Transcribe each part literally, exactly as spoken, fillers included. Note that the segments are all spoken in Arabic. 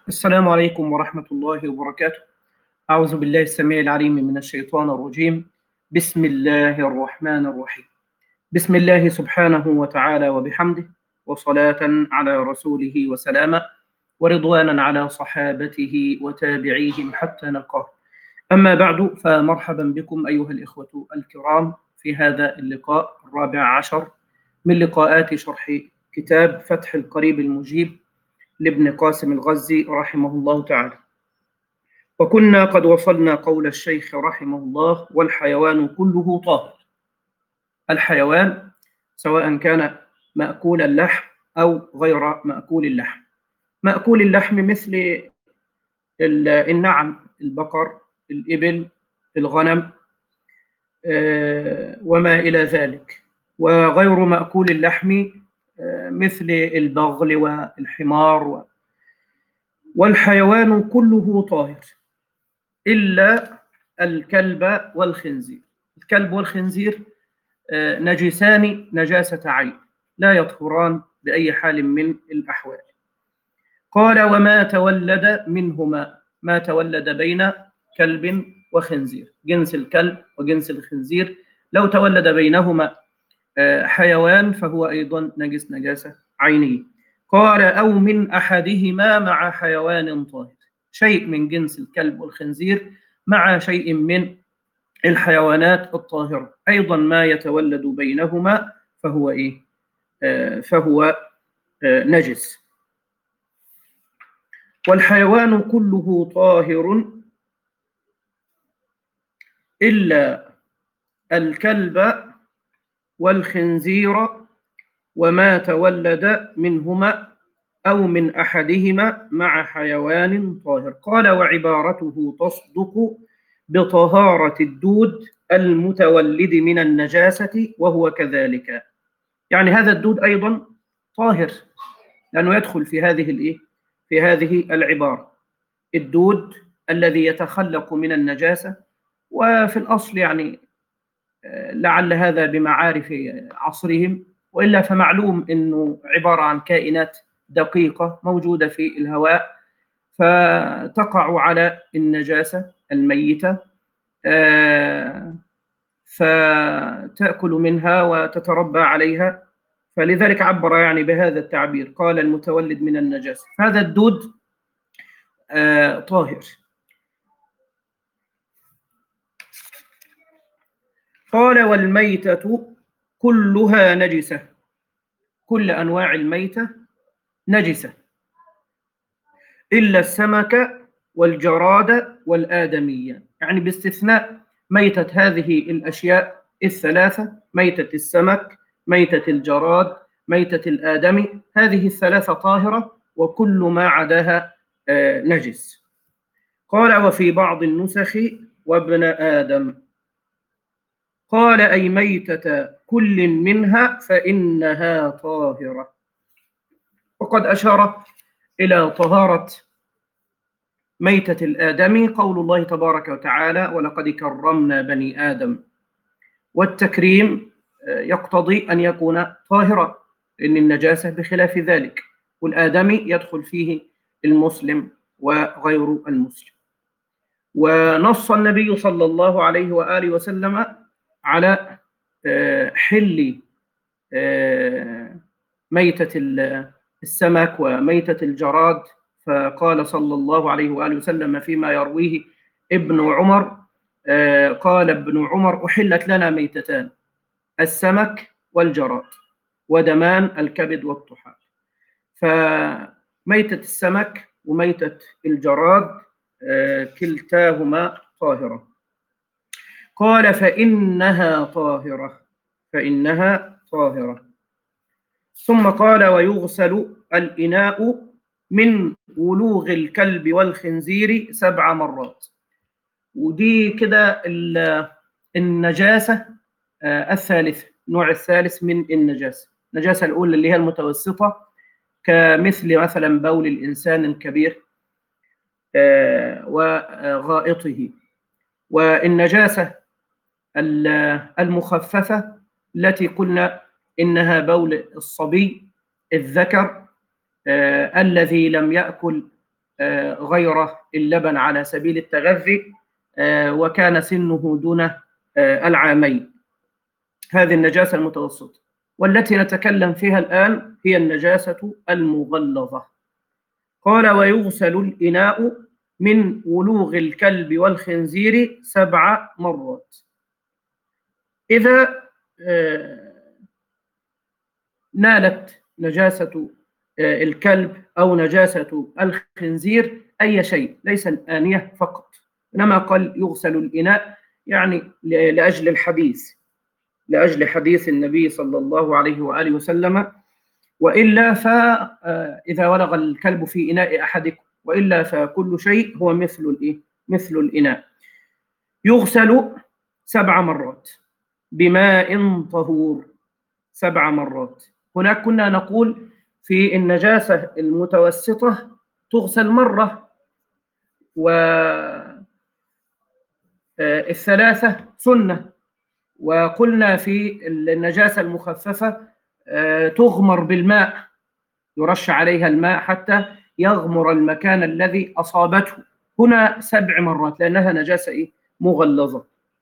السلام عليكم ورحمة الله وبركاته. أعوذ بالله السميع العليم من الشيطان الرجيم. بسم الله الرحمن الرحيم. بسم الله سبحانه وتعالى وبحمده، وصلاة على رسوله وسلاما، ورضوانا على صحابته وتابعيهم حتى نلقاه. أما بعد، فمرحبا بكم أيها الإخوة الكرام في هذا اللقاء الرابع عشر من لقاءات شرح كتاب فتح القريب المجيب لابن قاسم الغزي رحمه الله تعالى. وكنا قد وصلنا قول الشيخ رحمه الله: والحيوان كله طاهر. الحيوان سواء كان مأكول اللحم أو غير مأكول اللحم. مأكول اللحم مثل النعم، البقر، الإبل، الغنم، وما إلى ذلك. وغير مأكول اللحم مثل البغل والحمار. والحيوان كله طاهر إلا الكلب والخنزير. الكلب والخنزير نجسان نجاسة عين، لا يطهران بأي حال من الأحوال. قال: وما تولد منهما، ما تولد بين كلب وخنزير، جنس الكلب وجنس الخنزير، لو تولد بينهما حيوان فهو أيضا نجس نجاسة عينية. قال: أو من أحدهما مع حيوان طاهر، شيء من جنس الكلب والخنزير مع شيء من الحيوانات الطاهرة، أيضا ما يتولد بينهما فهو إيه؟ آه فهو آه نجس. والحيوان كله طاهر إلا الكلب والخنزير وما تولد منهما أو من أحدهما مع حيوان طاهر. قال: وعبارته تصدق بطهارة الدود المتولد من النجاسة وهو كذلك. يعني هذا الدود أيضا طاهر، لأنه يدخل في هذه الإيه؟ في هذه العبارة، الدود الذي يتخلق من النجاسة. وفي الأصل يعني لعل هذا بمعارف عصرهم، وإلا فمعلوم أنه عبارة عن كائنات دقيقة موجودة في الهواء، فتقع على النجاسة الميتة فتأكل منها وتتربى عليها، فلذلك عبر يعني بهذا التعبير، قال: المتولد من النجاسة. هذا الدود طاهر. قال: والميتة كلها نجسة، كل أنواع الميتة نجسة إلا السمك والجراد والآدمية، يعني باستثناء ميتة هذه الأشياء الثلاثة: ميتة السمك، ميتة الجراد، ميتة الآدمي. هذه الثلاثة طاهرة، وكل ما عداها نجس. قال: وفي بعض النسخ وابن آدم. قال: أي ميتة كل منها فإنها طاهرة. وقد أشار إلى طهارة ميتة الآدمي قول الله تبارك وتعالى: ولقد كرمنا بني آدم. والتكريم يقتضي أن يكون طاهرا، لأن النجاسة بخلاف ذلك، والآدمي يدخل فيه المسلم وغير المسلم. ونص النبي صلى الله عليه وآله وسلم على حل ميتة السمك وميتة الجراد، فقال صلى الله عليه وآله وسلم فيما يرويه ابن عمر، قال ابن عمر: أحلت لنا ميتتان، السمك والجراد، ودمان الكبد والطحال. فميتة السمك وميتة الجراد كلتاهما طاهرة. قال: فإنها طاهرة، فإنها طاهرة. ثم قال: ويغسل الإناء من ولوغ الكلب والخنزير سبع مرات. ودي كده النجاسة الثالثة، النوع الثالث من النجاسة. النجاسة الأولى اللي هي المتوسطة، كمثل مثلا بول الإنسان الكبير وغائطه. والنجاسة المخففة التي قلنا إنها بول الصبي الذكر الذي لم يأكل غير اللبن على سبيل التغذي وكان سنه دون العامين. هذه النجاسة المتوسطة. والتي نتكلم فيها الآن هي النجاسة المغلظة. قال: ويغسل الإناء من ولوغ الكلب والخنزير سبع مرات. إذا نالت نجاسة الكلب أو نجاسة الخنزير أي شيء، ليس الآنية فقط، إنما قال يغسل الإناء يعني لأجل الحديث، لأجل حديث النبي صلى الله عليه وآله وسلم: وإلا فإذا ولغ الكلب في إناء أحدكم وإلا فكل شيء هو مثل الإيه؟ مثل الإناء. يغسل سبع مرات بماء طهور، سبع مرات. هناك كنا نقول في النجاسة المتوسطة تغسل مرة، والثلاثة سنة. وقلنا في النجاسة المخففة تغمر بالماء، يرش عليها الماء حتى يغمر المكان الذي أصابته. هنا سبع مرات لأنها نجاسة إيه؟ مغلظة.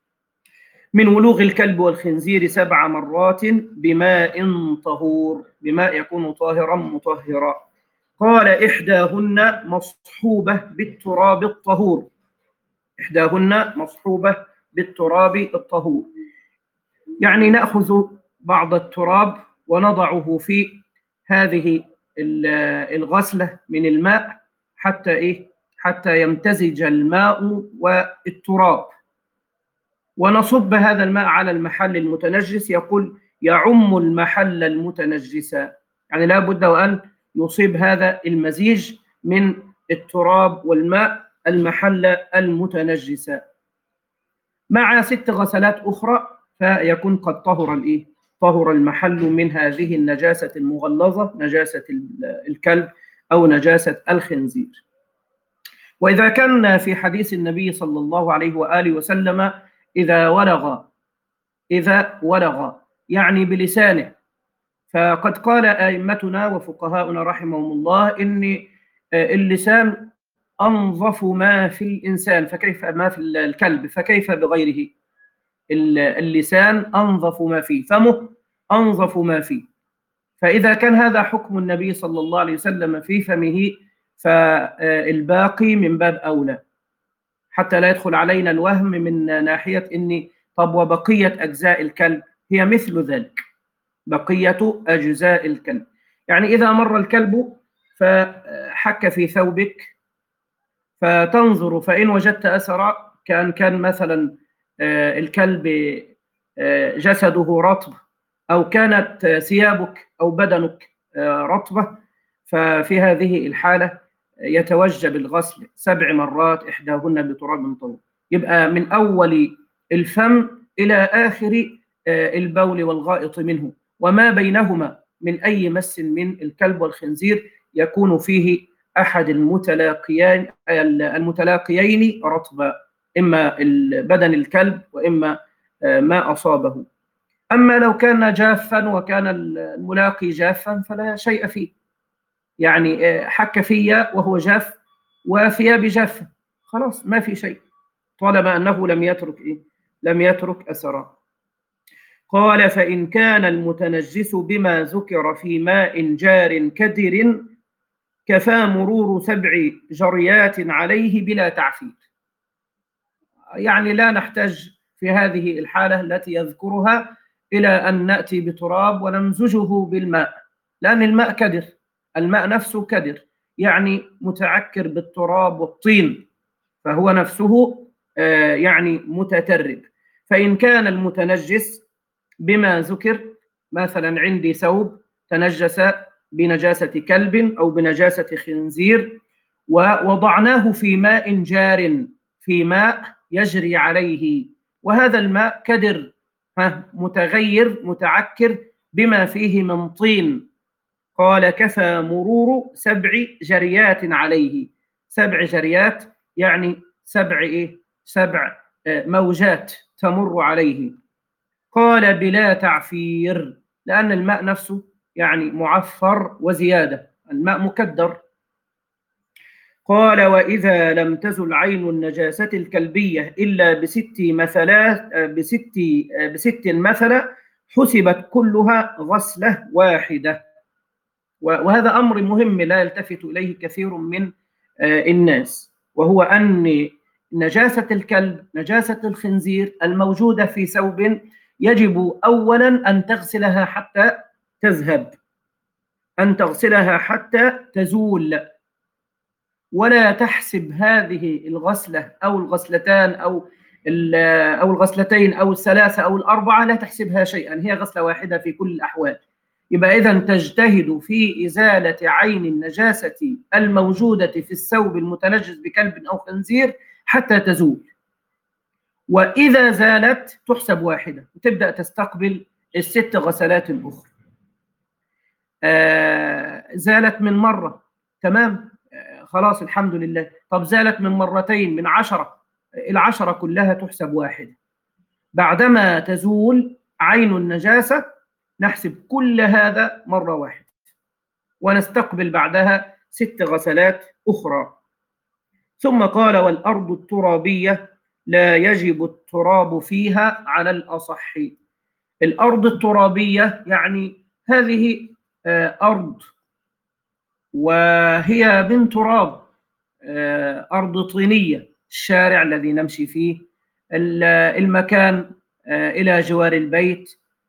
من ولوغ الكلب والخنزير سبع مرات بماء طهور، بماء يكون طاهرا مطهرا. قال: إحداهن مصحوبة بالتراب الطهور، إحداهن مصحوبة بالتراب الطهور، يعني نأخذ بعض التراب ونضعه في هذه الغسلة من الماء حتى إيه؟ حتى يمتزج الماء والتراب، ونصب هذا الماء على المحل المتنجس. يقول: يعم المحل المتنجس، يعني لا بد وأن يصيب هذا المزيج من التراب والماء المحل المتنجس مع ست غسلات أخرى، فيكون قد طهر الإيه؟ طهر المحل من هذه النجاسة المغلظة، نجاسة الكلب أو نجاسة الخنزير. وإذا كان في حديث النبي صلى الله عليه وآله وسلم إذا ولغ إذا ولغ يعني بلسانه، فقد قال أئمتنا وفقهاؤنا رحمهم الله إن اللسان أنظف ما في الإنسان، فكيف ما في الكلب، فكيف بغيره؟ اللسان أنظف ما فيه، فمه أنظف ما فيه. فإذا كان هذا حكم النبي صلى الله عليه وسلم في فمه، فالباقي من باب أولى، حتى لا يدخل علينا الوهم من ناحية إني طب وبقية أجزاء الكلب هي مثل ذلك، بقية أجزاء الكلب. يعني إذا مر الكلب فحك في ثوبك فتنظر، فإن وجدت أثر، كان كان مثلا الكلب جسده رطب أو كانت ثيابك أو بدنك رطبة، ففي هذه الحالة يتوجب الغسل سبع مرات إحداهن بتراب طهور. يبقى من أول الفم إلى آخر البول والغائط منه، وما بينهما من أي مس من الكلب والخنزير يكون فيه أحد المتلاقيين المتلاقيين رطبا، إما بدن الكلب وإما ما أصابه. أما لو كان جافا وكان الملاقي جافا فلا شيء فيه، يعني حك فيا وهو جاف وثيابي جافة، خلاص ما في شيء طالما أنه لم يترك إيه؟ لم يترك أثرا. قال: فإن كان المتنجس بما ذكر في ماء جار كدر كفى مرور سبع جريات عليه بلا تعفير. يعني لا نحتاج في هذه الحالة التي يذكرها إلى أن نأتي بتراب ونمزجه بالماء، لأن الماء كدر، الماء نفسه كدر، يعني متعكر بالتراب والطين، فهو نفسه يعني متترب. فإن كان المتنجس بما ذكر، مثلا عندي ثوب تنجس بنجاسة كلب أو بنجاسة خنزير ووضعناه في ماء جار، في ماء يجري عليه، وهذا الماء كدر متغير متعكر بما فيه من طين. قال: كفى مرور سبع جريات عليه. سبع جريات يعني سبع إيه؟ سبع موجات تمر عليه. قال: بلا تعفير، لأن الماء نفسه يعني معفر وزيادة، الماء مكدر. قال: وإذا لم تزل عين النجاسة الكلبية إلا بست مثلات بست بست مثلا حسبت كلها غسلة واحدة. وهذا أمر مهم لا يلتفت إليه كثير من الناس، وهو أن نجاسة الكلب، نجاسة الخنزير الموجودة في ثوب يجب أولا أن تغسلها حتى تذهب، أن تغسلها حتى تزول، ولا تحسب هذه الغسلة أو الغسلتان أو أو الغسلتين أو الثلاثة أو الأربعة، لا تحسبها شيئا، هي غسلة واحدة في كل الأحوال. يبقى إذن تجتهد في إزالة عين النجاسة الموجودة في الثوب المتنجس بكلب أو خنزير حتى تزول، وإذا زالت تحسب واحدة وتبدأ تستقبل الست غسلات الأخرى. آه زالت من مرة، تمام، آه خلاص الحمد لله. طب زالت من مرتين، من عشرة، العشرة كلها تحسب واحدة. بعدما تزول عين النجاسة نحسب كل هذا مرة واحدة، ونستقبل بعدها ست غسلات أخرى. ثم قال: والأرض الترابية لا يجب التراب فيها على الأصح. الأرض الترابية يعني هذه أرض وهي من تراب، أرض طينية، الشارع الذي نمشي فيه، المكان إلى جوار البيت،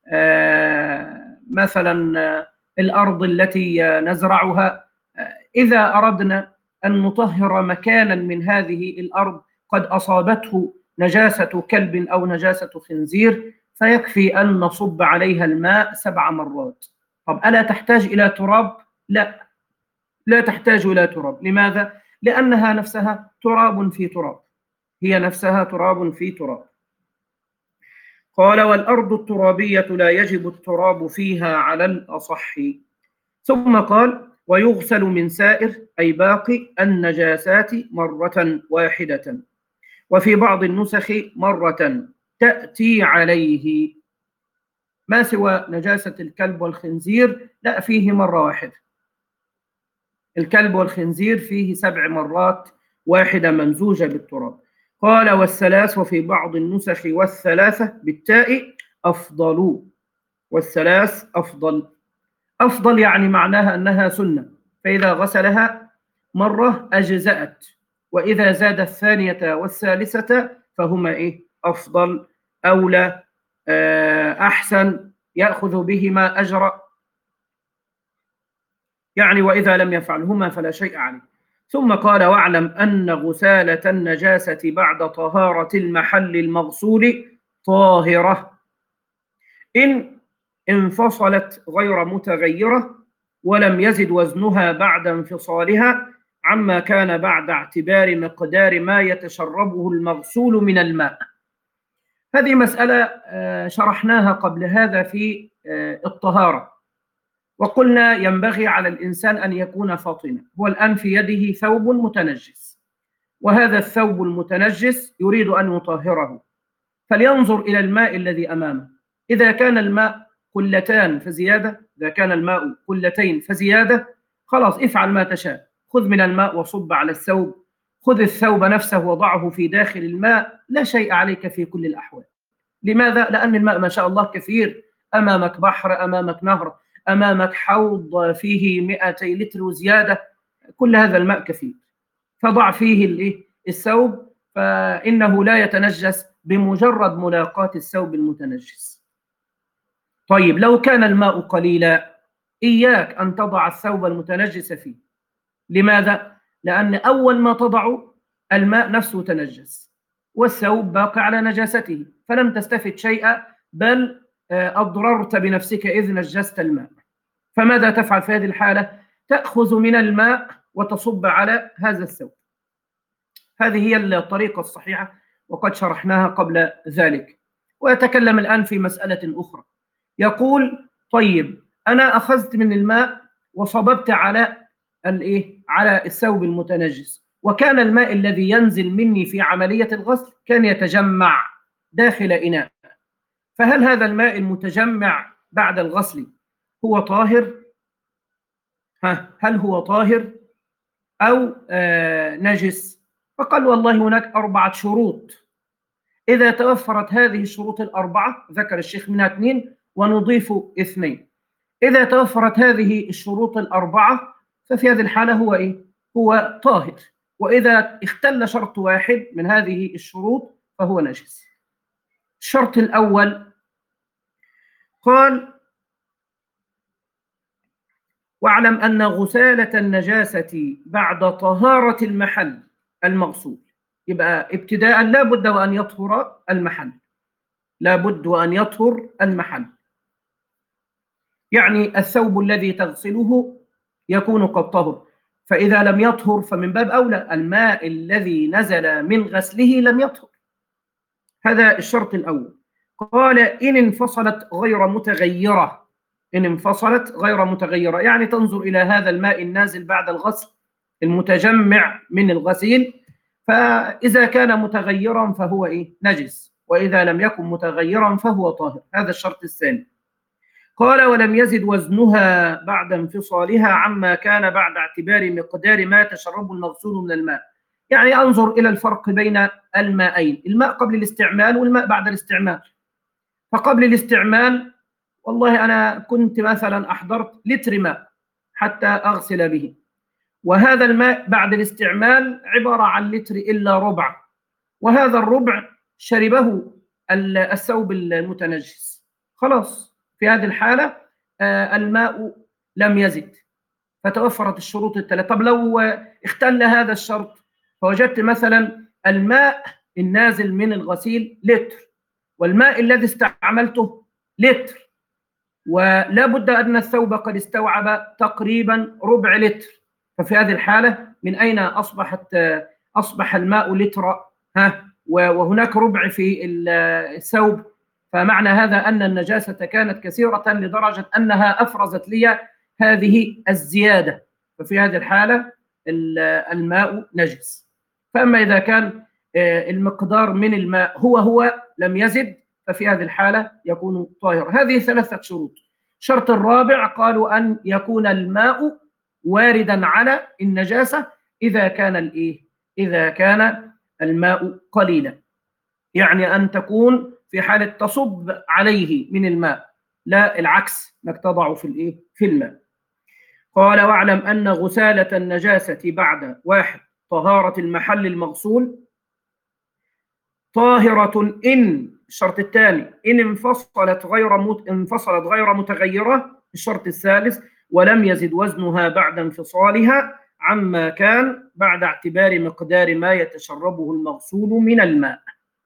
مثلا الأرض التي نزرعها. إذا أردنا أن نطهر مكانا من هذه الأرض قد أصابته نجاسة كلب أو نجاسة خنزير، فيكفي أن نصب عليها الماء سبع مرات. طب ألا تحتاج إلى تراب؟ لا، لا تحتاج إلى تراب. لماذا؟ لأنها نفسها تراب في تراب، هي نفسها تراب في تراب. قال: والأرض الترابية لا يجب التراب فيها على الأصح. ثم قال: ويغسل من سائر أي باقي النجاسات مرة واحدة، وفي بعض النسخ مرة تأتي عليه. ما سوى نجاسة الكلب والخنزير لا، فيه مرة واحدة. الكلب والخنزير فيه سبع مرات، واحدة ممزوجة بالتراب. قال: والثلاث، وفي بعض النسخ والثلاثة بالتاء أفضل، والثلاث أفضل. أفضل يعني معناها أنها سنة، فإذا غسلها مرة أجزأت، وإذا زاد الثانية والثالثة فهما إيه؟ أفضل، أولى، أحسن، يأخذ بهما أجر، يعني وإذا لم يفعلهما فلا شيء عليه. ثم قال: واعلم أن غسالة النجاسة بعد طهارة المحل المغسول طاهرة إن انفصلت غير متغيرة، ولم يزد وزنها بعد انفصالها عما كان بعد اعتبار مقدار ما يتشربه المغسول من الماء. هذه مسألة شرحناها قبل هذا في الطهارة، وقلنا ينبغي على الإنسان أن يكون فاطنا. هو الآن في يده ثوب متنجس، وهذا الثوب المتنجس يريد أن يطهره، فلينظر إلى الماء الذي أمامه. إذا كان الماء قلتان فزيادة، إذا كان الماء قلتين فزيادة، خلاص افعل ما تشاء، خذ من الماء وصب على الثوب، خذ الثوب نفسه وضعه في داخل الماء، لا شيء عليك في كل الأحوال. لماذا؟ لأن الماء ما شاء الله كثير، أمامك بحر، أمامك نهر، أمامك حوض فيه مئتي لتر وزيادة، كل هذا الماء كثير، فضع فيه الثوب فإنه لا يتنجس بمجرد ملاقاة الثوب المتنجس. طيب لو كان الماء قليلا، إياك أن تضع الثوب المتنجس فيه. لماذا؟ لأن أول ما تضع الماء نفسه تنجس، والثوب باقي على نجاسته، فلم تستفد شيئا، بل أضررت بنفسك إذ نجست الماء. فماذا تفعل في هذه الحالة؟ تأخذ من الماء وتصب على هذا الثوب. هذه هي الطريقة الصحيحة، وقد شرحناها قبل ذلك. ويتكلم الآن في مسألة أخرى، يقول: طيب أنا أخذت من الماء وصببت على الإيه؟ على الثوب المتنجس، وكان الماء الذي ينزل مني في عملية الغسل كان يتجمع داخل إناء، فهل هذا الماء المتجمع بعد الغسل هو طاهر؟ ها هل هو طاهر؟ أو آه نجس؟ فقال والله هناك أربعة شروط، إذا توفرت هذه الشروط الأربعة، ذكر الشيخ منها اثنين ونضيف اثنين، إذا توفرت هذه الشروط الأربعة ففي هذه الحالة هو إيه؟ هو طاهر. وإذا اختل شرط واحد من هذه الشروط فهو نجس. الشرط الأول قال: واعلم أن غسالة النجاسة بعد طهارة المحل المغسول. يبقى ابتداء لا بد وأن يطهر المحل، لا بد وأن يطهر المحل، يعني الثوب الذي تغسله يكون قد طهر، فإذا لم يطهر فمن باب أولى الماء الذي نزل من غسله لم يطهر. هذا الشرط الأول. قال: إن انفصلت غير متغيرة. إن انفصلت غير متغيرة يعني تنظر إلى هذا الماء النازل بعد الغسل المتجمع من الغسيل، فإذا كان متغيرا فهو إيه؟ نجس، وإذا لم يكن متغيرا فهو طاهر. هذا الشرط الثاني. قال: ولم يزد وزنها بعد انفصالها عما كان بعد اعتبار مقدار ما تشربه المغسول من الماء. يعني أنظر إلى الفرق بين الماءين، الماء قبل الاستعمال والماء بعد الاستعمال. فقبل الاستعمال والله أنا كنت مثلا أحضرت لتر ماء حتى أغسل به، وهذا الماء بعد الاستعمال عبارة عن لتر إلا ربع، وهذا الربع شربه الثوب المتنجس، خلاص في هذه الحالة الماء لم يزد، فتوفرت الشروط الثلاثة. طب لو اختل هذا الشرط فوجدت مثلا الماء النازل من الغسيل لتر والماء الذي استعملته لتر، ولا بد أن الثوب قد استوعب تقريبا ربع لتر، ففي هذه الحالة من أين أصبحت أصبح الماء لتر ها وهناك ربع في الثوب؟ فمعنى هذا أن النجاسة كانت كثيرة لدرجة أنها أفرزت لي هذه الزيادة، ففي هذه الحالة الماء نجس. فأما إذا كان المقدار من الماء هو هو لم يزد ففي هذه الحالة يكون طاهر. هذه ثلاثة شروط. الشرط الرابع قالوا أن يكون الماء واردا على النجاسة إذا كان الإيه؟ إذا كان الماء قليلا، يعني أن تكون في حالة تصب عليه من الماء، لا العكس انك تضعه في الإيه؟ في الماء. قال: واعلم أن غسالة النجاسة بعد واحد طهارة المحل المغسول طاهرة إن، الشرط الثاني، إن انفصلت غير مت... انفصلت غير متغيرة. الشرط الثالث: ولم يزد وزنها بعد انفصالها عما كان بعد اعتبار مقدار ما يتشربه المغسول من الماء.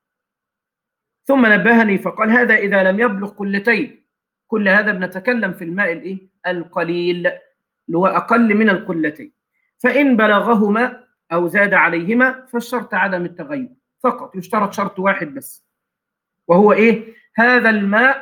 ثم نبهني فقال: هذا إذا لم يبلغ قلتين. كل هذا بنتكلم في الماء الإيه؟ القليل اللي هو أقل من القلتين. فإن بلغهما أو زاد عليهما فالشرط عدم التغير فقط، يشترط شرط واحد بس، وهو إيه؟ هذا الماء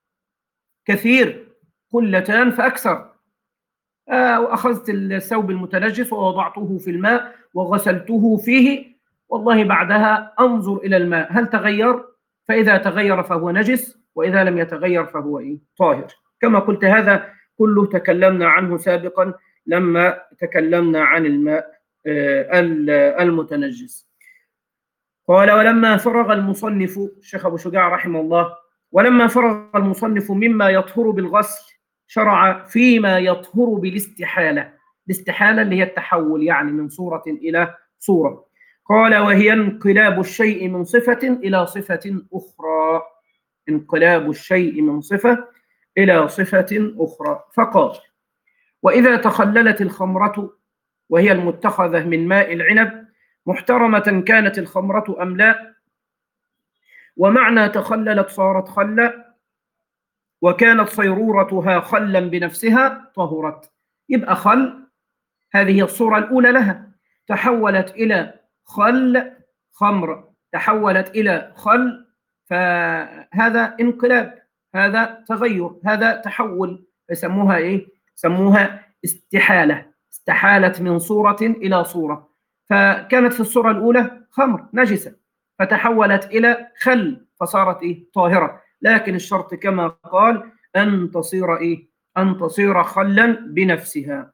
كثير قلتان فأكثر، آه وأخذت الثوب المتنجس ووضعته في الماء وغسلته فيه، والله بعدها أنظر إلى الماء هل تغير، فإذا تغير فهو نجس، وإذا لم يتغير فهو إيه؟ طاهر. كما قلت هذا كله تكلمنا عنه سابقا لما تكلمنا عن الماء آه المتنجس. قال: ولما فرغ المصنف، الشيخ أبو شجاع رحمه الله، ولما فرغ المصنف مما يطهر بالغسل شرع فيما يطهر بالاستحالة. الاستحالة اللي هي التحول، يعني من صورة إلى صورة. قال: وهي انقلاب الشيء من صفة إلى صفة أخرى. انقلاب الشيء من صفة إلى صفة أخرى. فقال: وإذا تخللت الخمرة وهي المتخذة من ماء العنب محترمة كانت الخمرة أم لا؟ ومعنى تخللت صارت خلا، وكانت صيرورتها خلا بنفسها طهرت. يبقى خل هذه هي الصورة الأولى لها، تحولت إلى خل خمر، تحولت إلى خل، فهذا انقلاب، هذا تغير، هذا تحول، يسموها إيه؟ سموها استحالة، استحالت من صورة إلى صورة. فكانت في الصورة الأولى خمر نجسة فتحولت إلى خل فصارت إيه؟ طاهرة، لكن الشرط كما قال أن تصير إيه؟ أن تصير خلا بنفسها.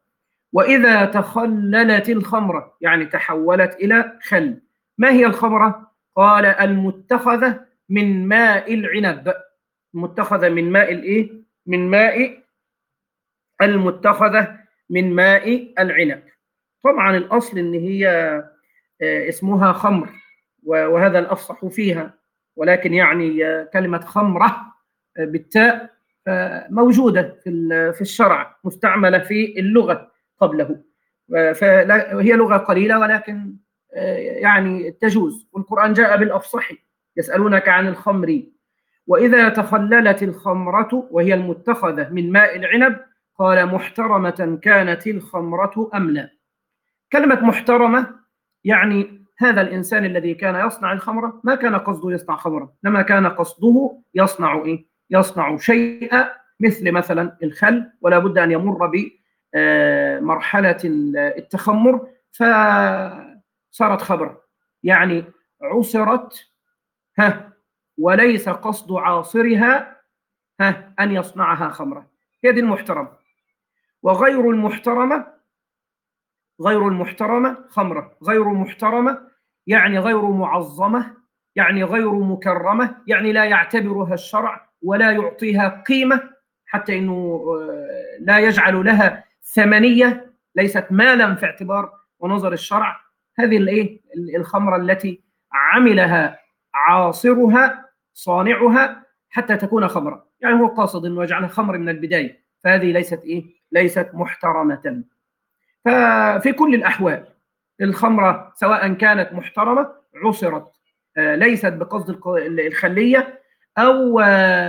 وإذا تخللت الخمرة يعني تحولت إلى خل. ما هي الخمرة؟ قال المتخذة من ماء العنب. متخذة من ماء الإيه؟ من ماء المتخذة من ماء العنب. طبعا الأصل إن هي اسمها خمر وهذا الأفصح فيها، ولكن يعني كلمة خمرة بالتاء موجودة في الشرع، مستعملة في اللغة قبله، فهي لغة قليلة ولكن يعني تجوز، والقرآن جاء بالأفصح. يسألونك عن الخمر وإذا تخللت الخمرة وهي المتخذة من ماء العنب قال محترمة كانت الخمرة أم لا. كلمة محترمة يعني هذا الإنسان الذي كان يصنع الخمرة ما كان قصده يصنع خمرة، إنما كان قصده يصنع إيه؟ يصنع شيئا مثل مثلا الخل، ولا بد أن يمر بمرحلة التخمر فصارت خمرة، يعني عصرت ها وليس قصد عاصرها ها أن يصنعها خمرة. هي دي المحترمة. وغير المحترمة غير المحترمة خمرة. غير محترمة يعني غير معظمة، يعني غير مكرمة، يعني لا يعتبرها الشرع ولا يعطيها قيمة، حتى إنه لا يجعل لها ثمنية، ليست مالا في اعتبار ونظر الشرع. هذه الايه الخمرة التي عملها عاصرها صانعها حتى تكون خمرة، يعني هو قاصد انه يجعلها خمر من البداية، فهذه ليست ايه ليست محترمة. ففي كل الأحوال الخمرة سواء كانت محترمة عصرت ليست بقصد الخلية، أو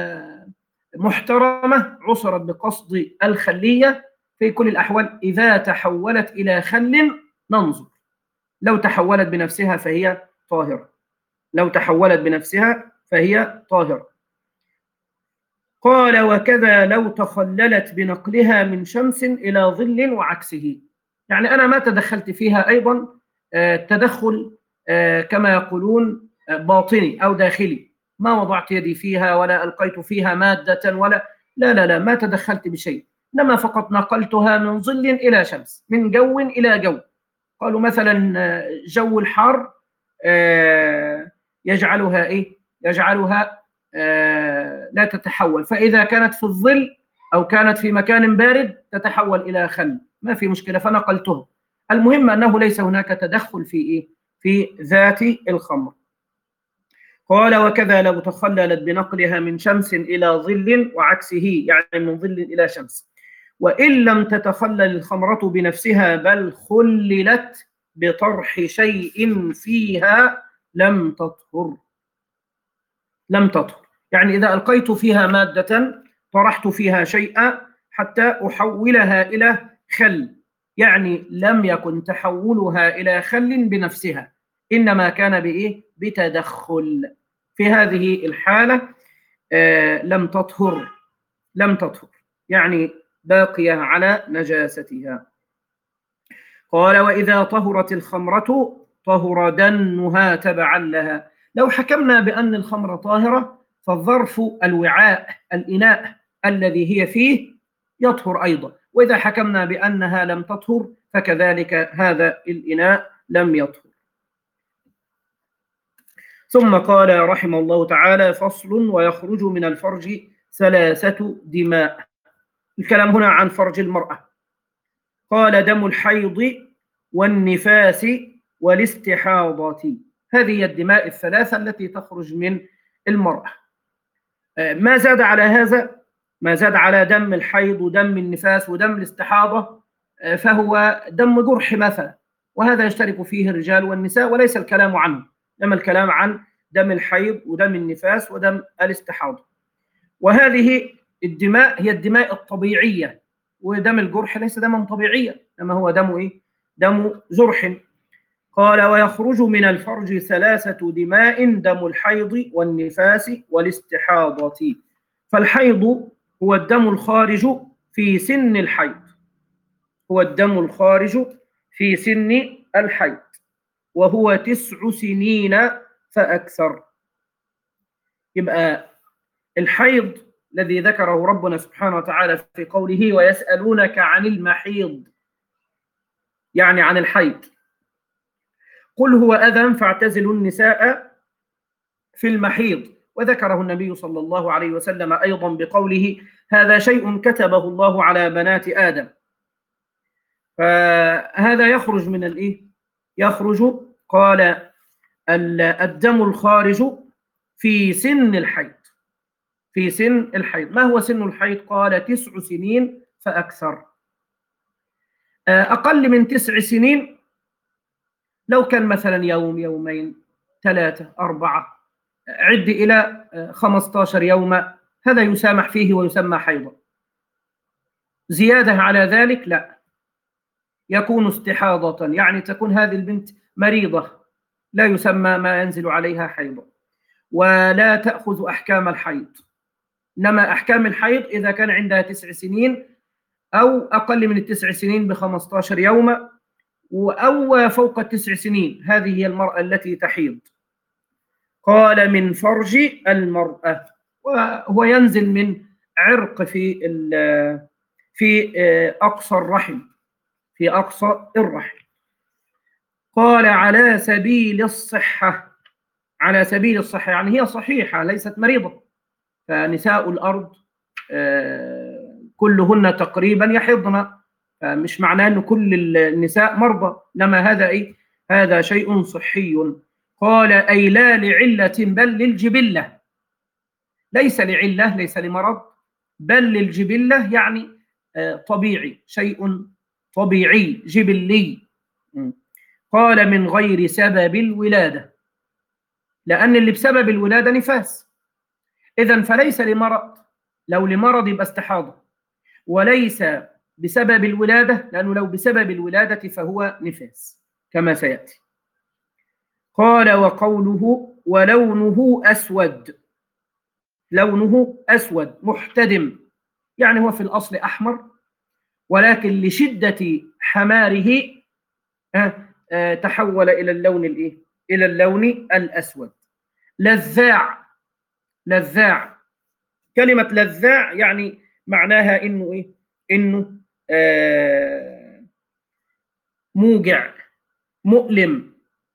محترمة عصرت بقصد الخلية، في كل الأحوال إذا تحولت إلى خل ننظر. لو تحولت بنفسها فهي طاهرة، لو تحولت بنفسها فهي طاهرة. قال وكذا لو تخللت بنقلها من شمس إلى ظل وعكسه. يعني أنا ما تدخلت فيها أيضا تدخل كما يقولون باطني أو داخلي، ما وضعت يدي فيها ولا ألقيت فيها مادة ولا لا لا لا ما تدخلت بشيء، إنما فقط نقلتها من ظل إلى شمس، من جو إلى جو. قالوا مثلا جو الحار يجعلها إيه يجعلها لا تتحول، فإذا كانت في الظل أو كانت في مكان بارد تتحول إلى خل، ما في مشكلة فنقلتها. المهم أنه ليس هناك تدخل في إيه؟ في ذات الخمر. قال وكذا لو تخللت بنقلها من شمس إلى ظل وعكسه، يعني من ظل إلى شمس. وإن لم تتخلل الخمرة بنفسها بل خللت بطرح شيء فيها لم تطهر. لم تطهر يعني إذا ألقيت فيها مادة طرحت فيها شيئا حتى أحولها إلى خل، يعني لم يكن تحولها إلى خل بنفسها، إنما كان بإيه؟ بتدخل. في هذه الحالة آه لم تطهر لم تطهر يعني باقية على نجاستها. قال وإذا طهرت الخمرة طهر دنها تبعا لها. لو حكمنا بأن الخمر طاهرة فالظرف الوعاء الإناء الذي هي فيه يطهر أيضا، وإذا حكمنا بأنها لم تطهر فكذلك هذا الإناء لم يطهر. ثم قال رحمه الله تعالى فصل ويخرج من الفرج ثلاثة دماء. الكلام هنا عن فرج المرأة. قال دم الحيض والنفاس والاستحاضة. هذه الدماء الثلاثة التي تخرج من المرأة. ما زاد على هذا، ما زاد على دم الحيض ودم النفاس ودم الاستحاضة فهو دم جرح مثلا، وهذا يشترك فيه الرجال والنساء وليس الكلام عنه، إنما الكلام عن دم الحيض ودم النفاس ودم الاستحاضة. وهذه الدماء هي الدماء الطبيعية، ودم الجرح ليس دما طبيعيا، إنما هو دم إيه؟ دم جرح. قال ويخرج من الفرج ثلاثة دماء دم الحيض والنفاس والاستحاضة. فالحيض هو الدم الخارج في سن الحيض، هو الدم الخارج في سن الحيض، وهو تسع سنين فأكثر. يبقى الحيض الذي ذكره ربنا سبحانه وتعالى في قوله ويسألونك عن المحيض، يعني عن الحيض. قل هو أذى فاعتزلوا النساء في المحيض. وذكره النبي صلى الله عليه وسلم أيضا بقوله هذا شيء كتبه الله على بنات آدم. فهذا يخرج من الإيه؟ يخرج قال الدم الخارج في سن الحيض. في سن الحيض. ما هو سن الحيض؟ قال تسع سنين فأكثر. أقل من تسع سنين لو كان مثلا يوم يومين ثلاثة أربعة عد إلى خمسة عشر يوما، هذا يسامح فيه ويسمى حيضا. زيادة على ذلك لا، يكون استحاضة، يعني تكون هذه البنت مريضة، لا يسمى ما ينزل عليها حيضا، ولا تأخذ أحكام الحيض. إنما أحكام الحيض إذا كان عندها تسع سنين أو أقل من التسع سنين بخمسة عشر يوما أو فوق التسع سنين، هذه هي المرأة التي تحيض. قال من فرج المرأة، وهو ينزل من عرق في في أقصى الرحم، في أقصى الرحم. قال على سبيل الصحة. على سبيل الصحة يعني هي صحيحة ليست مريضة. فنساء الأرض كلهن تقريبا يحضن، مش معناه أن كل النساء مرضى، إنما هذا إيه؟ هذا شيء صحي. قال أي لا لعلة بل للجبلة، ليس لعلة، ليس لمرض، بل للجبلة يعني طبيعي، شيء طبيعي جبلي. قال من غير سبب الولادة، لأن اللي بسبب الولادة نفاس، إذن فليس لمرض. لو لمرض يبقى استحاضة، وليس بسبب الولادة، لأنه لو بسبب الولادة فهو نفاس كما سيأتي. قال وقوله ولونه أسود. لونه أسود محتدم، يعني هو في الأصل أحمر، ولكن لشدة حماره تحول إلى اللون الإيه؟ إلى اللون الأسود. لذاع. لذاع، كلمة لذاع يعني معناها إنه إيه؟ إنه آه موجع مؤلم.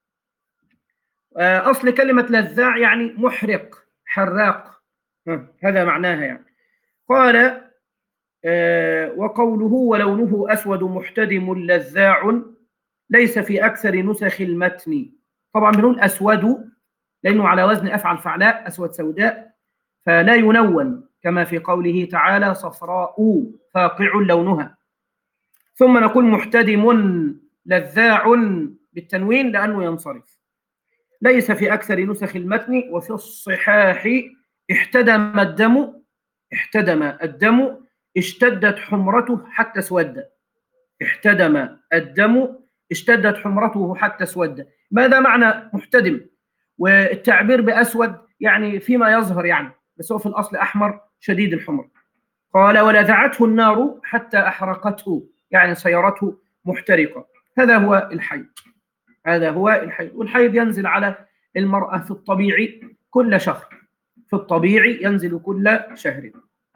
آه أصل كلمة لذاع يعني محرق حراق، هذا معناها يعني. قال آه وقوله ولونه أسود محتدم لذاع ليس في أكثر نسخ المتن. طبعا بنقول أسود لأنه على وزن أفعل فعلاء، أسود سوداء، فلا ينون كما في قوله تعالى صفراء فاقع لونها. ثم نقول محتدم لذاع بالتنوين لأنه ينصرف. ليس في أكثر نسخ المتن. وفي الصحاح احتدم الدم. احتدم الدم اشتدت حمرته حتى اسود. احتدم الدم اشتدت حمرته حتى اسود. ماذا معنى محتدم؟ والتعبير بأسود يعني فيما يظهر يعني، بس هو في الأصل أحمر شديد الحمر. قال ولذعته النار حتى أحرقته، يعني سيرته محترقة. هذا هو الحيض. هذا هو الحيض. والحيض ينزل على المرأة في الطبيعي كل شهر. في الطبيعي ينزل كل شهر.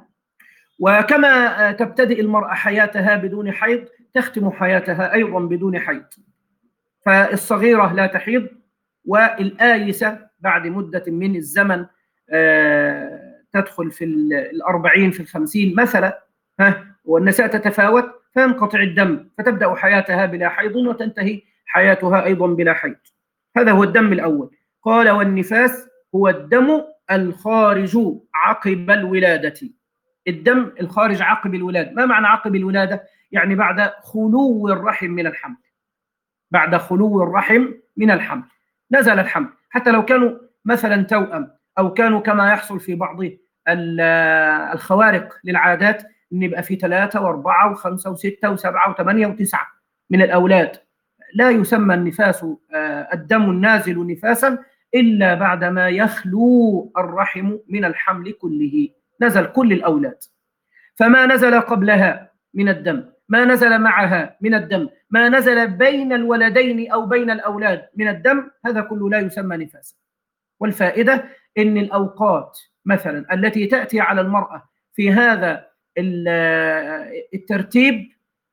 وكما تبتدئ المرأة حياتها بدون حيض تختم حياتها أيضا بدون حيض. فالصغيرة لا تحيض، والآيسة بعد مدة من الزمن تدخل في الأربعين في الخمسين مثلا، ها، والنساء تتفاوت فينقطع الدم، فتبدأ حياتها بلا حيض وتنتهي حياتها أيضا بلا حيض. هذا هو الدم الأول. قال والنفاس هو الدم الخارج عقب الولادة. الدم الخارج عقب الولادة. ما معنى عقب الولادة؟ يعني بعد خلو الرحم من الحمل. بعد خلو الرحم من الحمل نزل الحمل، حتى لو كانوا مثلا توأم أو كانوا كما يحصل في بعض الخوارق للعادات إن يبقى في ثلاثة وأربعة وخمسة وستة وسبعة وثمانية وتسعة من الأولاد. لا يسمى النفاس الدم النازل نفاسا إلا بعدما يخلو الرحم من الحمل كله، نزل كل الأولاد. فما نزل قبلها من الدم، ما نزل معها من الدم، ما نزل بين الولدين أو بين الأولاد من الدم، هذا كله لا يسمى نفاسا. والفائدة إن الأوقات مثلا التي تأتي على المرأة في هذا الترتيب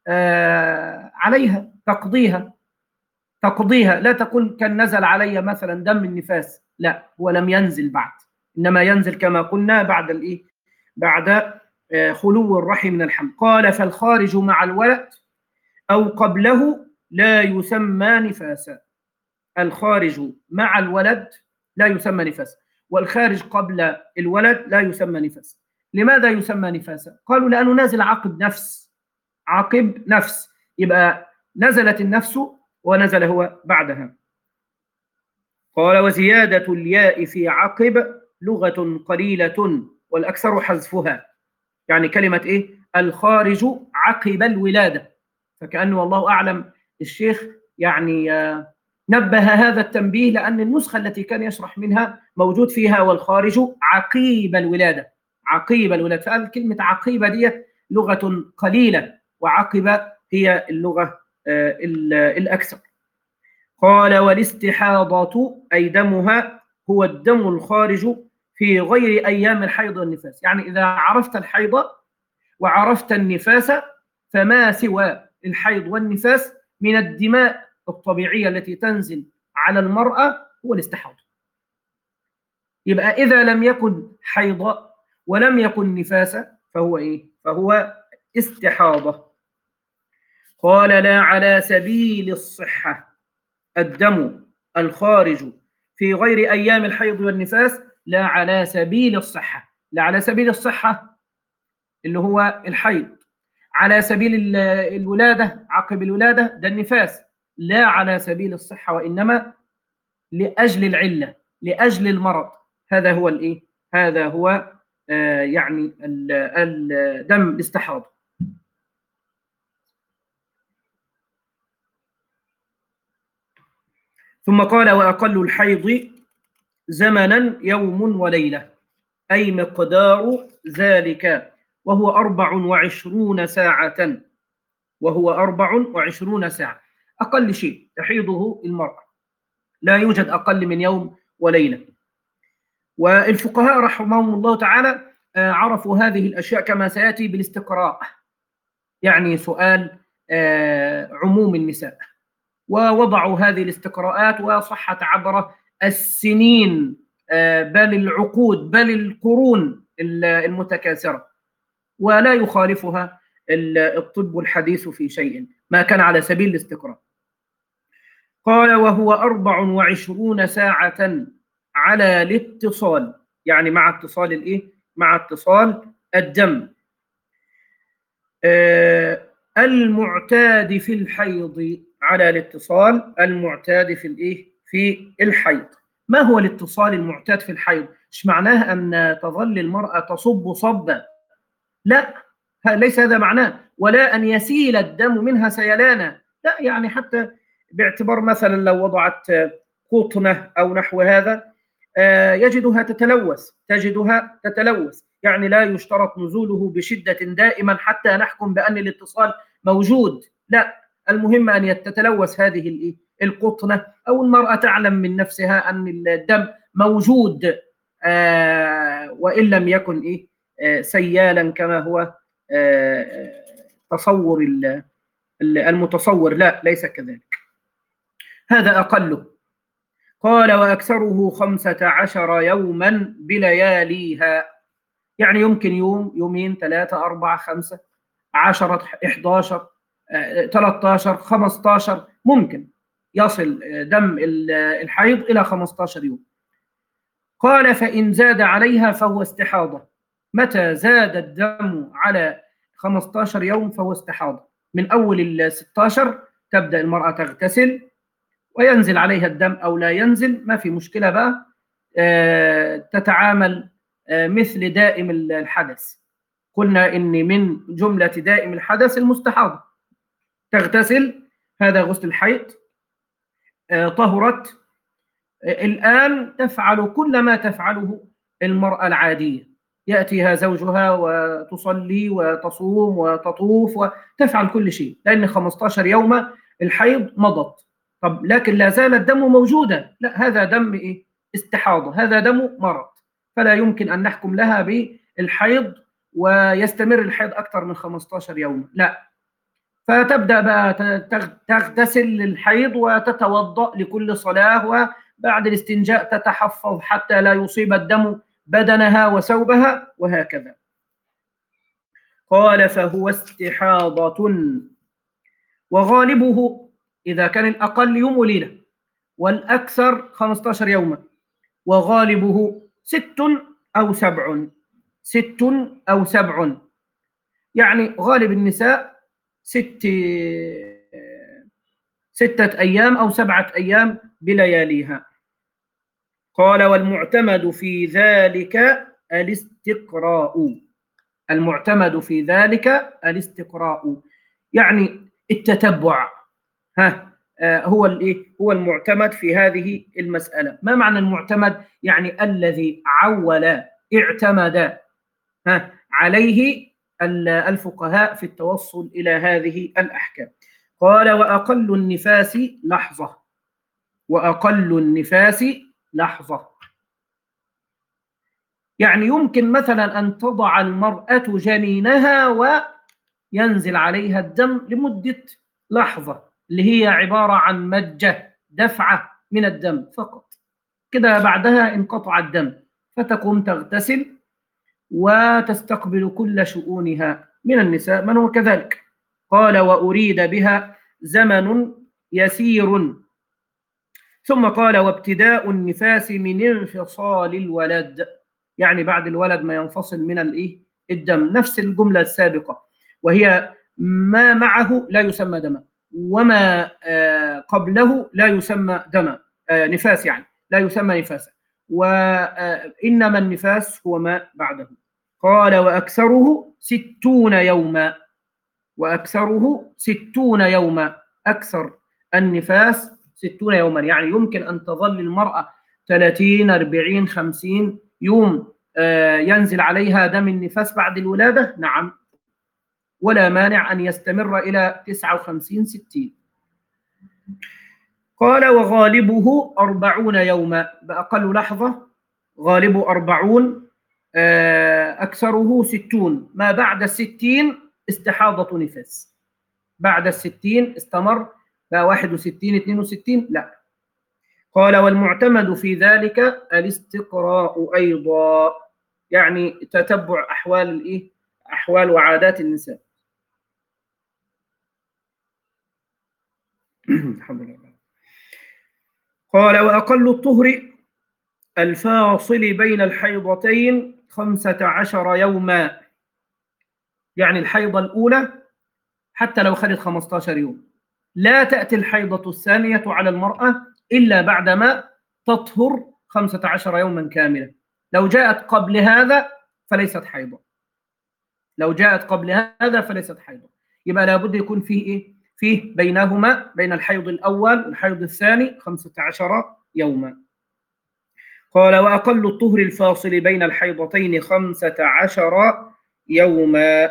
آه عليها تقضيها تقضيها لا تقول كان نزل علي مثلا دم النفاس، لا، هو لم ينزل بعد، إنما ينزل كما قلنا بعد الإيه؟ بعد آه خلو الرحم من الحمل. قال فالخارج مع الولد أو قبله لا يسمى نفاسا. الخارج مع الولد لا يسمى نفاسا، والخارج قبل الولد لا يسمى نفاسا. لماذا يسمى نفاسا؟ قالوا لأنه نازل عقب نفس، عقب نفس، يبقى نزلت النفس ونزل هو بعدها. قال وزيادة الياء في عقب لغة قليلة والأكثر حذفها. يعني كلمة إيه؟ الخارج عقب الولادة، فكأنه والله أعلم الشيخ يعني نبه هذا التنبيه، لأن النسخة التي كان يشرح منها موجود فيها والخارج عقيب الولادة، عقيب الولادة، فقال كلمة عقيبة دي لغة قليلة، وعقب هي اللغة الأكثر. قال والاستحاضة أي دمها هو الدم الخارج في غير أيام الحيض والنفاس. يعني إذا عرفت الحيض وعرفت النفاس فما سوى الحيض والنفاس من الدماء الطبيعية التي تنزل على المرأة هو الاستحاضة. يبقى إذا لم يكن حيض ولم يكن نفاسا فهو إيه؟ فهو استحاضة. قال لا على سبيل الصحة الدم الخارج في غير أيام الحيض والنفاس، لا على سبيل الصحة. لا على سبيل الصحة اللي هو الحيض، على سبيل الولادة عقب الولادة ده النفاس، لا على سبيل الصحة، وإنما لأجل العلة، لأجل المرض. هذا هو الإيه؟ هذا هو آه يعني الدم الاستحاضة. ثم قال وأقل الحيض زمنا يوم وليلة، أي مقدار ذلك، وهو أربع وعشرون ساعة، وهو أربع وعشرون ساعة، أقل شيء تحيضه المرأة، لا يوجد أقل من يوم وليلة. والفقهاء رحمهم الله تعالى عرفوا هذه الأشياء كما سيأتي بالاستقراء، يعني سؤال عموم النساء، ووضعوا هذه الاستقراءات وصحت عبر السنين بل العقود بل القرون المتكاثرة، ولا يخالفها الطب الحديث في شيء، ما كان على سبيل الاستقراء. قال وهو أربع وعشرون ساعة على الاتصال، يعني مع اتصال الإيه؟ مع اتصال الدم. آه المعتاد في الحيض، على الاتصال المعتاد في الإيه؟ في الحيض. ما هو الاتصال المعتاد في الحيض؟ مش معناه أن تظل المرأة تصب صبا، لا، ليس هذا معناه، ولا أن يسيل الدم منها سيلانا، لا، يعني حتى باعتبار مثلا لو وضعت قطنة أو نحو هذا يجدها تتلوث تجدها تتلوث يعني لا يشترط نزوله بشدة دائما حتى نحكم بأن الاتصال موجود، لا، المهم أن تتلوث هذه القطنة، أو المرأة تعلم من نفسها أن الدم موجود وإن لم يكن إيه سيالا كما هو تصور المتصور، لا، ليس كذلك، هذا أقله. قال وأكثره خمسة عشر يوما بلياليها، يعني يمكن يوم، يومين، ثلاثة، أربعة، خمسة، عشرة، إحدى عشر، ثلاثة عشر، خمسة عشر، ممكن يصل دم الحيض إلى خمسة عشر يوم. قال فإن زاد عليها فهو استحاضة. متى زاد الدم على خمسة عشر يوم فهو استحاضة؟ من أول ال ستة عشر تبدأ المرأة تغتسل وينزل عليها الدم أو لا ينزل، ما في مشكلة بقى، آه تتعامل آه مثل دائم الحدث. قلنا إن من جملة دائم الحدث المستحاضة، تغتسل، هذا غسل الحيض، آه طهرت، آه الآن تفعل كل ما تفعله المرأة العادية، يأتيها زوجها وتصلي وتصوم وتطوف وتفعل كل شيء، لأن خمسة عشر يوم الحيض مضت. طب لكن لا زال الدم موجودا، لا، هذا دم إيه؟ استحاضة، هذا دم مرض، فلا يمكن أن نحكم لها بالحيض ويستمر الحيض أكثر من خمسة عشر يوم، لا. فتبدأ بقى تغتسل للحيض وتتوضأ لكل صلاة، وبعد الاستنجاء تتحفظ حتى لا يصيب الدم بدنها وثوبها وهكذا. قال فهو استحاضة، وغالبه إذا كان الأقل يوم وليلة والأكثر خمسة عشر يوما، وغالبه ست أو سبع ست أو سبع يعني غالب النساء ست ستة أيام أو سبعة أيام بلياليها. قال والمعتمد في ذلك الاستقراء. المعتمد في ذلك الاستقراء يعني التتبع. ها آه هو الايه هو المعتمد في هذه المسألة. ما معنى المعتمد؟ يعني الذي عول اعتمد ها عليه الفقهاء في التوصل إلى هذه الأحكام. قال وأقل النفاس لحظة. وأقل النفاس لحظة يعني يمكن مثلا أن تضع المرأة جنينها وينزل عليها الدم لمدة لحظة، اللي هي عبارة عن مجة، دفعة من الدم فقط كده، بعدها انقطع الدم، فتقوم تغتسل وتستقبل كل شؤونها. من النساء من هو كذلك. قال وأريد بها زمن يسير. ثم قال وابتداء النفاس من انفصال الولد، يعني بعد الولد ما ينفصل من الايه الدم، نفس الجملة السابقة، وهي ما معه لا يسمى دما، وما قبله لا يسمى دما نفاس، يعني لا يسمى نفاسا، وإنما النفاس هو ما بعده. قال وأكثره ستون يوما. وأكثره ستون يوما، أكثر النفاس ستون يوما، يعني يمكن أن تظل المرأة ثلاثين أربعين خمسين يوم ينزل عليها دم النفاس بعد الولادة، نعم، ولا مانع أن يستمر إلى تسعة وخمسين ستين. قال وغالبه أربعون يوما، بأقل لحظة غالبه أربعون، أكثره ستون. ما بعد الستين استحاضة نفاس، بعد الستين استمر بقى واحد وستين اثنين وستين لا. قال والمعتمد في ذلك الاستقراء أيضا، يعني تتبع أحوال الإيه أحوال وعادات النساء. الحمد لله. قال وأقل الطهر الفاصل بين الحيضتين خمسة عشر يوما، يعني الحيضة الأولى حتى لو خدت خمسة عشر يوم لا تأتي الحيضة الثانية على المرأة إلا بعدما تطهر خمسة عشر يوما كاملة. لو جاءت قبل هذا فليست حيضة، لو جاءت قبل هذا فليست حيضة. يبقى لابد يكون فيه إيه؟ فيه بينهما، بين الحيض الأول والحيض الثاني خمسة عشر يوما. قال وأقل الطهر الفاصل بين الحيضتين خمسة عشر يوما.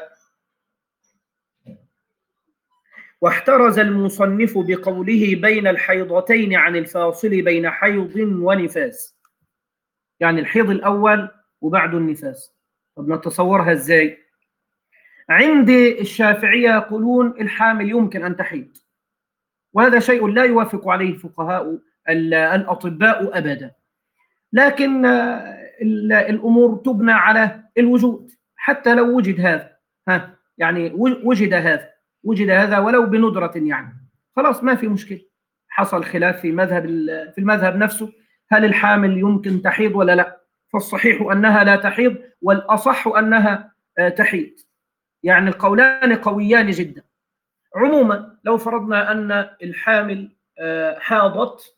واحترز المصنف بقوله بين الحيضتين عن الفاصل بين حيض ونفاس، يعني الحيض الأول وبعد النفاس. طب نتصورها إزاي؟ عند الشافعية يقولون الحامل يمكن أن تحيض، وهذا شيء لا يوافق عليه الفقهاء الأطباء أبدا، لكن الأمور تبنى على الوجود. حتى لو وجد هذا، ها يعني وجد هذا وجد هذا ولو بندرة، يعني خلاص ما في مشكلة. حصل خلاف في مذهب في المذهب نفسه، هل الحامل يمكن تحيض ولا لا؟ فالصحيح أنها لا تحيض، والأصح أنها تحيض، يعني القولان قويان جدا. عموما لو فرضنا أن الحامل حاضت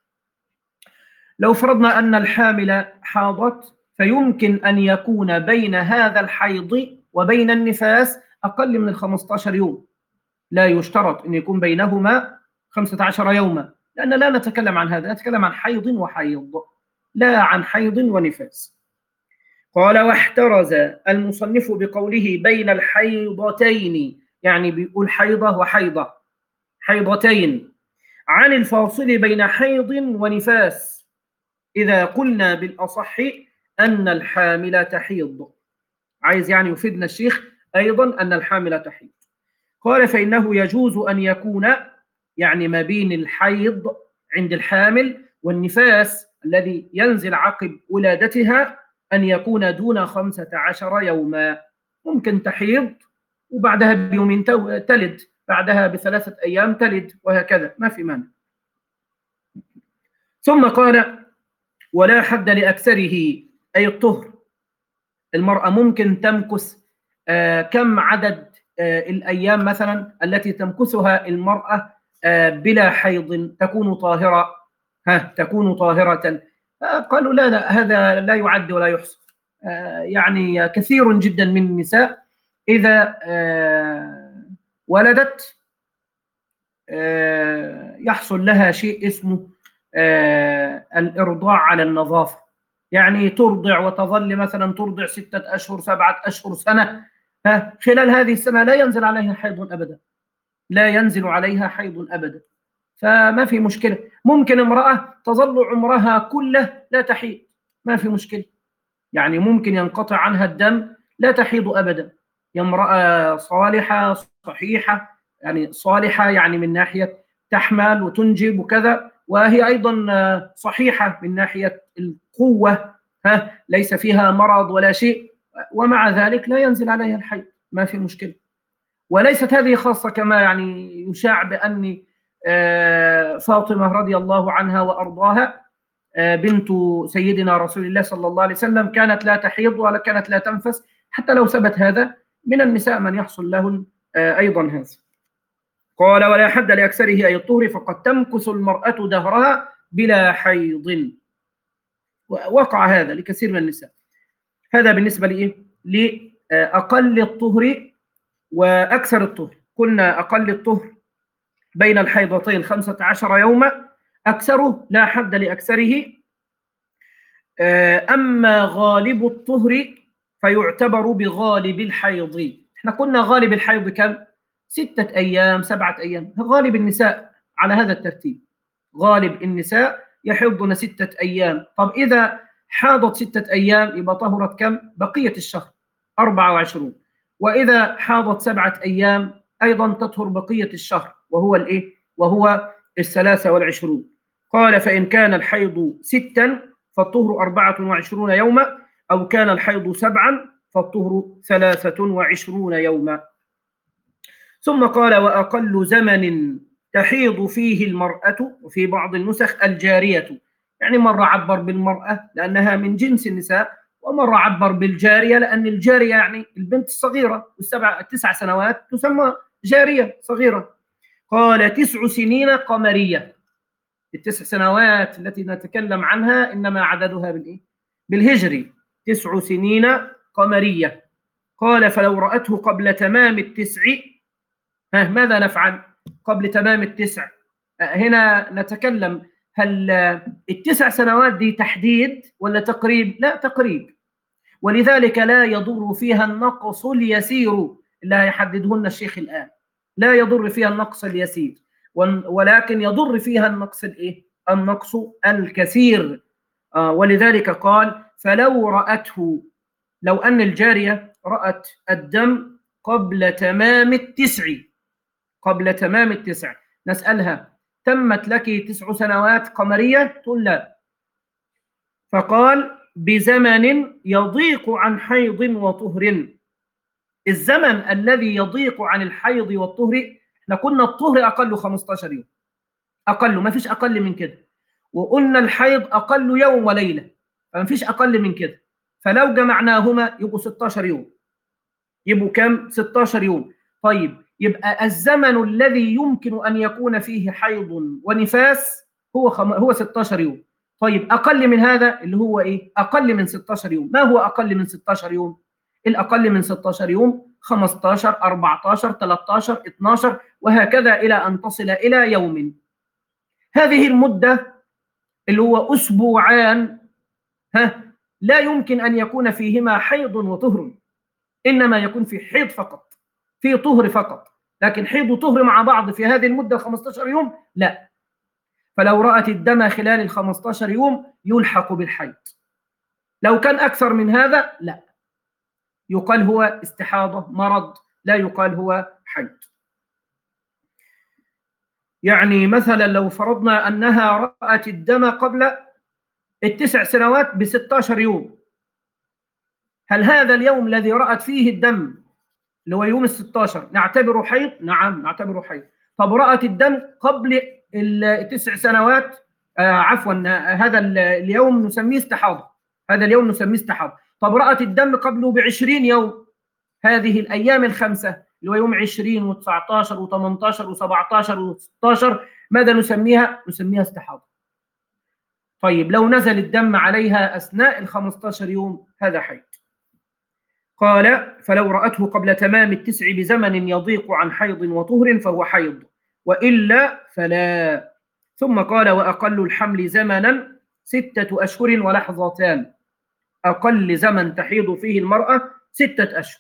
لو فرضنا أن الحامل حاضت فيمكن أن يكون بين هذا الحيض وبين النفاس أقل من الخمسة عشر يوم، لا يشترط أن يكون بينهما خمسة عشر يوما، لأن لا نتكلم عن هذا، نتكلم عن حيض وحيض لا عن حيض ونفاس. قال واحترز المصنف بقوله بين الحيضتين، يعني بيقول حيضة وحيضة، حيضتين، عن الفاصل بين حيض ونفاس إذا قلنا بالأصح أن الحامل تحيض. عايز يعني يفيدنا الشيخ أيضا أن الحامل تحيض. قال فإنه يجوز أن يكون يعني ما بين الحيض عند الحامل والنفاس الذي ينزل عقب ولادتها أن يكون دون خمسة عشر يوما. ممكن تحيض وبعدها بيومين تلد، بعدها بثلاثة أيام تلد، وهكذا ما في مانع. ثم قال ولا حد لأكثره أي الطهر. المرأة ممكن تمكث آه كم عدد آه الأيام مثلا التي تمكثها المرأة آه بلا حيض تكون طاهرة، ها تكون طاهرة. آه قالوا لا لا هذا لا يعد ولا يحصى. آه يعني كثير جدا من النساء إذا آه ولدت آه يحصل لها شيء اسمه آه الإرضاع على النظافة، يعني ترضع وتظل مثلا ترضع ستة أشهر سبعة أشهر سنة، ها خلال هذه السنة لا ينزل عليها حيض أبدا، لا ينزل عليها حيض أبدا، فما في مشكلة. ممكن امرأة تظل عمرها كله لا تحيض، ما في مشكلة، يعني ممكن ينقطع عنها الدم لا تحيض أبدا. يا امرأة صالحة صحيحة، يعني صالحة يعني من ناحية تحمل وتنجب وكذا، وهي أيضا صحيحة من ناحية القوة، ها ليس فيها مرض ولا شيء، ومع ذلك لا ينزل عليها الحيض، ما في مشكلة. وليست هذه خاصة كما يعني يشاع بأن فاطمة رضي الله عنها وأرضاها بنت سيدنا رسول الله صلى الله عليه وسلم كانت لا تحيض ولا كانت لا تنفس، حتى لو ثبت هذا من النساء من يحصل لهن أيضا هذا. قال ولا حد لأكثره أي الطهر فقد تمكث المرأة دهرها بلا حيض. وقع هذا لكثير من النساء. هذا بالنسبة لإيه؟ لأقل الطهر وأكثر الطهر. قلنا أقل الطهر بين الحيضتين خمسة عشر يوما، أكثره لا حد لأكثره. أما غالب الطهر فيعتبر بغالب الحيض. احنا قلنا غالب الحيض كم؟ ستة أيام سبعة أيام. غالب النساء على هذا الترتيب، غالب النساء يحضن ستة أيام. طب إذا حاضت ستة أيام يبقى طهرت كم؟ بقية الشهر أربعة وعشرون. وإذا حاضت سبعة أيام أيضا تطهر بقية الشهر وهو الإيه؟ وهو الثلاثة والعشرون. قال فإن كان الحيض ستا فالطهر أربعة وعشرون يوما، أو كان الحيض سبعا فالطهر ثلاثة وعشرون يوما. ثم قال وأقل زمن تحيض فيه المرأة، وفي بعض النسخ الجارية، يعني مرة عبر بالمرأة لأنها من جنس النساء، ومرة عبر بالجارية لأن الجارية يعني البنت الصغيرة، والسبع التسع سنوات تسمى جارية صغيرة. قال تسع سنين قمرية. التسع سنوات التي نتكلم عنها إنما عددها بالإيه؟ بالهجري. تسع سنين قمرية. قال فلو رأته قبل تمام التسع، ها ماذا نفعل قبل تمام التسع؟ هنا نتكلم هل التسع سنوات دي تحديد ولا تقريب؟ لا تقريب، ولذلك لا يضر فيها النقص اليسير اللي هيحددهن الشيخ الآن. لا يضر فيها النقص اليسير، ولكن يضر فيها النقص الايه؟ النقص الكثير. آه ولذلك قال فلو رأته، لو أن الجارية رأت الدم قبل تمام التسع، قبل تمام التسع، نسألها تمت لك تسع سنوات قمرية؟ تقول لا. فقال بزمن يضيق عن حيض وطهر. الزمن الذي يضيق عن الحيض والطهر، احنا قلنا الطهر أقل خمسة عشر يوم، أقل، ما فيش أقل من كده، وقلنا الحيض أقل يوم وليلة، فما فيش أقل من كده. فلو جمعناهما يبقوا ستة عشر يوم. يبقوا كم؟ ستة عشر يوم. طيب يبقى الزمن الذي يمكن أن يكون فيه حيض ونفاس هو خم... هو ستة عشر يوم. طيب أقل من هذا اللي هو إيه؟ أقل من ستة عشر يوم. ما هو أقل من ستة عشر يوم؟ الأقل من ستة عشر يوم خمسة عشر أربعة عشر ثلاثة عشر اثنا عشر وهكذا إلى أن تصل إلى يوم. هذه المدة اللي هو أسبوعان، ها لا يمكن أن يكون فيهما حيض وطهر، إنما يكون في حيض فقط، في طهر فقط، لكن حيض وطهر مع بعض في هذه المدة خمسة عشر يوم لا. فلو رأت الدم خلال ال خمسة عشر يوم يلحق بالحيض. لو كان أكثر من هذا لا، يقال هو استحاضة مرض، لا يقال هو حيض. يعني مثلا لو فرضنا أنها رأت الدم قبل التسع سنوات ب ستة عشر يوم، هل هذا اليوم الذي رأت فيه الدم اللي هو يوم ال ستة عشر نعتبره حيض؟ نعم نعتبره حيض. طب رأت الدم قبل التسع سنوات، آه عفوا هذا اليوم نسميه استحاضة، هذا اليوم نسميه استحاضة. طب رأت الدم قبله بعشرين يوم، هذه الأيام الخمسة اللي هو يوم عشرين وتسعة عشر وثمانية عشر وسبعة عشر وستة عشر، ماذا نسميها؟ نسميها استحاضة. طيب لو نزل الدم عليها أثناء ال خمسة عشر يوم، هذا حيض. قال: فلو رأته قبل تمام التسع بزمن يضيق عن حيض وطهر فهو حيض، وإلا فلا. ثم قال: وأقل الحمل زمنا ستة أشهر ولحظتان. أقل زمن تحيض فيه المرأة ستة أشهر،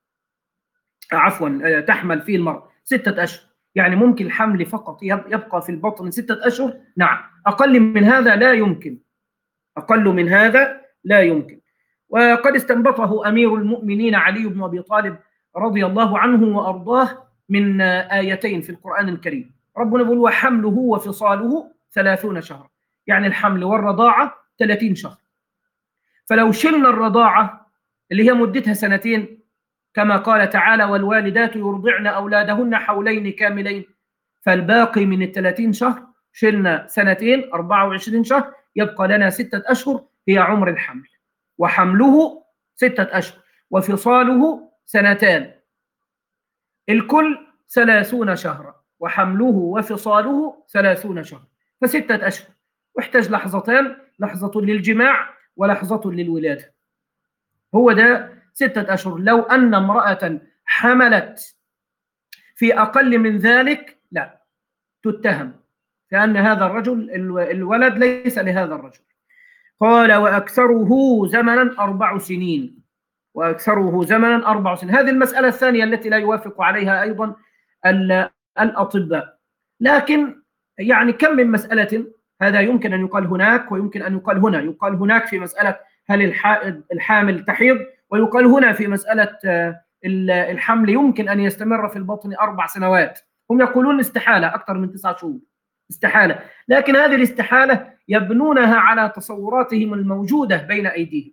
عفوا تحمل فيه المرأة ستة أشهر، يعني ممكن الحمل فقط يبقى في البطن ستة أشهر. نعم، أقل من هذا لا يمكن، أقل من هذا لا يمكن. وقد استنبطه أمير المؤمنين علي بن أبي طالب رضي الله عنه وأرضاه من آيتين في القرآن الكريم. ربنا يقول: وحمله وفصاله ثلاثون شهرا، يعني الحمل والرضاعة ثلاثين شهر. فلو شلنا الرضاعة اللي هي مدتها سنتين كما قال تعالى: والوالدات يرضعن أولادهن حولين كاملين، فالباقي من الثلاثين شهر شلنا سنتين أربعة وعشرين شهر، يبقى لنا ستة أشهر هي عمر الحمل. وحمله ستة أشهر وفصاله سنتان، الكل ثلاثون شهرا، وحمله وفصاله ثلاثون شهرا، فستة أشهر. واحتاج لحظتان، لحظة للجماع ولحظة للولادة، هو ده ستة أشهر. لو أن امرأة حملت في أقل من ذلك لا تتهم، لأن هذا الرجل الولد ليس لهذا الرجل. قال: وأكثره زمنا أربع سنين، وأكثره زمنا أربع سنين. هذه المسألة الثانية التي لا يوافق عليها أيضا الأطباء. لكن يعني كم من مسألة، هذا يمكن أن يقال هناك ويمكن أن يقال هنا. يقال هناك في مسألة هل الحائض الحامل تحيض، ويقال هنا في مسألة الحمل يمكن أن يستمر في البطن أربع سنوات. هم يقولون استحالة أكثر من تسعة شهور، استحالة. لكن هذه الاستحالة يبنونها على تصوراتهم الموجودة بين أيديهم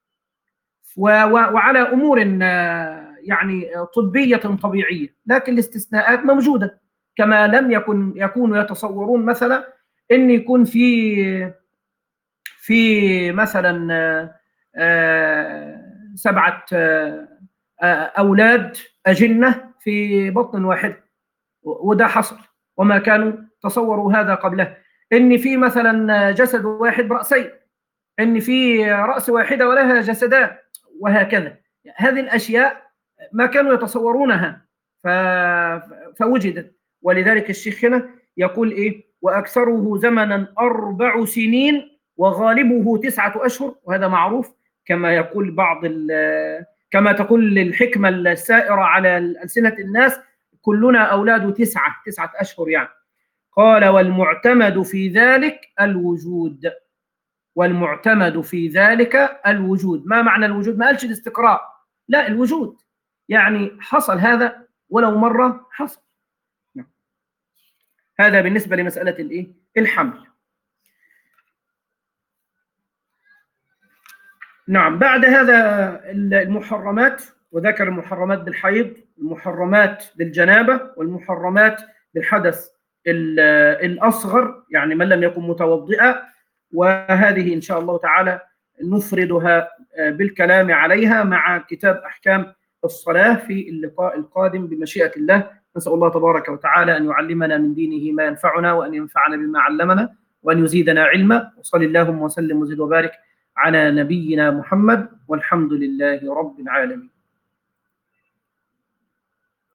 وعلى أمور يعني طبية طبيعية، لكن الاستثناءات موجودة. كما لم يكن يكونوا يتصورون مثلا أن يكون في في مثلا سبعة أولاد أجنة في بطن واحد، وده حصل وما كانوا تصوروا هذا قبله. إن في مثلا جسد واحد برأسين، إن في رأس واحدة ولها جسدان، وهكذا. هذه الأشياء ما كانوا يتصورونها فوجدت. ولذلك الشيخ هنا يقول إيه: وأكثره زمنا أربع سنين وغالبه تسعة أشهر. وهذا معروف كما يقول بعض كما تقول الحكمة السائرة على ألسنة الناس: كلنا أولاد تسعة تسعة أشهر يعني. قال: والمعتمد في ذلك الوجود، والمعتمد في ذلك الوجود. ما معنى الوجود؟ ما قالش الاستقراء، لا، الوجود يعني حصل هذا ولو مرة حصل. هذا بالنسبة لمسألة الإيه؟ الحمل. نعم. بعد هذا المحرمات، وذكر المحرمات بالحيض، المحرمات بالجنابة، والمحرمات بالحدث الأصغر يعني من لم يكن متوضئا. وهذه إن شاء الله تعالى نفردها بالكلام عليها مع كتاب أحكام الصلاة في اللقاء القادم بمشيئة الله. نسأل الله تبارك وتعالى أن يعلمنا من دينه ما ينفعنا، وأن ينفعنا بما علمنا، وأن يزيدنا علما. وصلى اللهم وسلم وزد وبارك على نبينا محمد، والحمد لله رب العالمين.